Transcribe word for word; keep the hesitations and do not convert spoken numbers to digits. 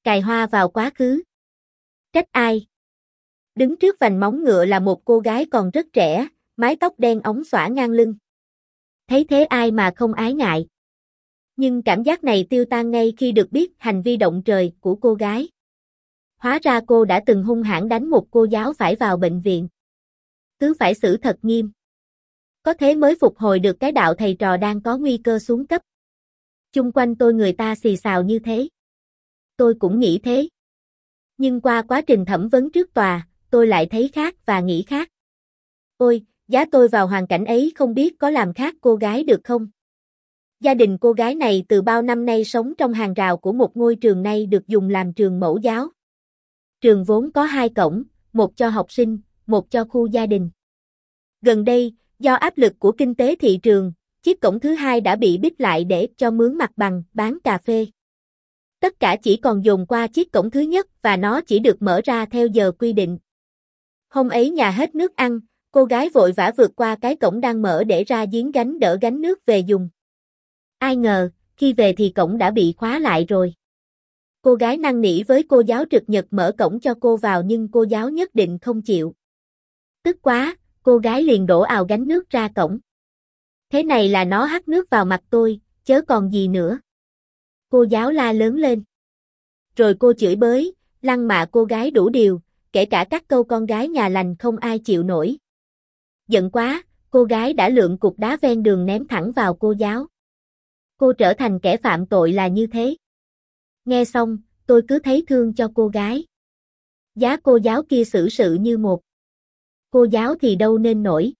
cài hoa vào quá khứ. Trách ai? Đứng trước vành móng ngựa là một cô gái còn rất trẻ, mái tóc đen óng xõa ngang lưng. Thấy thế ai mà không ái ngại. Nhưng cảm giác này tiêu tan ngay khi được biết hành vi động trời của cô gái. Hóa ra cô đã từng hung hãn đánh một cô giáo phải vào bệnh viện. Cứ phải xử thật nghiêm. Có thế mới phục hồi được cái đạo thầy trò đang có nguy cơ xuống cấp. Chung quanh tôi người ta xì xào như thế. Tôi cũng nghĩ thế. Nhưng qua quá trình thẩm vấn trước tòa, tôi lại thấy khác và nghĩ khác. Ôi, giá tôi vào hoàn cảnh ấy không biết có làm khác cô gái được không? Gia đình cô gái này từ bao năm nay sống trong hàng rào của một ngôi trường nay được dùng làm trường mẫu giáo. Trường vốn có hai cổng, một cho học sinh, một cho khu gia đình. Gần đây, do áp lực của kinh tế thị trường, chiếc cổng thứ hai đã bị bít lại để cho mướn mặt bằng, bán cà phê. Tất cả chỉ còn dồn qua chiếc cổng thứ nhất và nó chỉ được mở ra theo giờ quy định. Hôm ấy nhà hết nước ăn, cô gái vội vã vượt qua cái cổng đang mở để ra giếng gánh đỡ gánh nước về dùng. Ai ngờ, khi về thì cổng đã bị khóa lại rồi. Cô gái năn nỉ với cô giáo trực nhật mở cổng cho cô vào nhưng cô giáo nhất định không chịu. Tức quá, cô gái liền đổ ào gánh nước ra cổng. Thế này là nó hắt nước vào mặt tôi, chớ còn gì nữa. Cô giáo la lớn lên. Rồi cô chửi bới, lăng mạ cô gái đủ điều, kể cả các câu con gái nhà lành không ai chịu nổi. Giận quá, cô gái đã lượm cục đá ven đường ném thẳng vào cô giáo. Cô trở thành kẻ phạm tội là như thế. Nghe xong, tôi cứ thấy thương cho cô gái. Giá cô giáo kia xử sự như một cô giáo thì đâu nên nổi.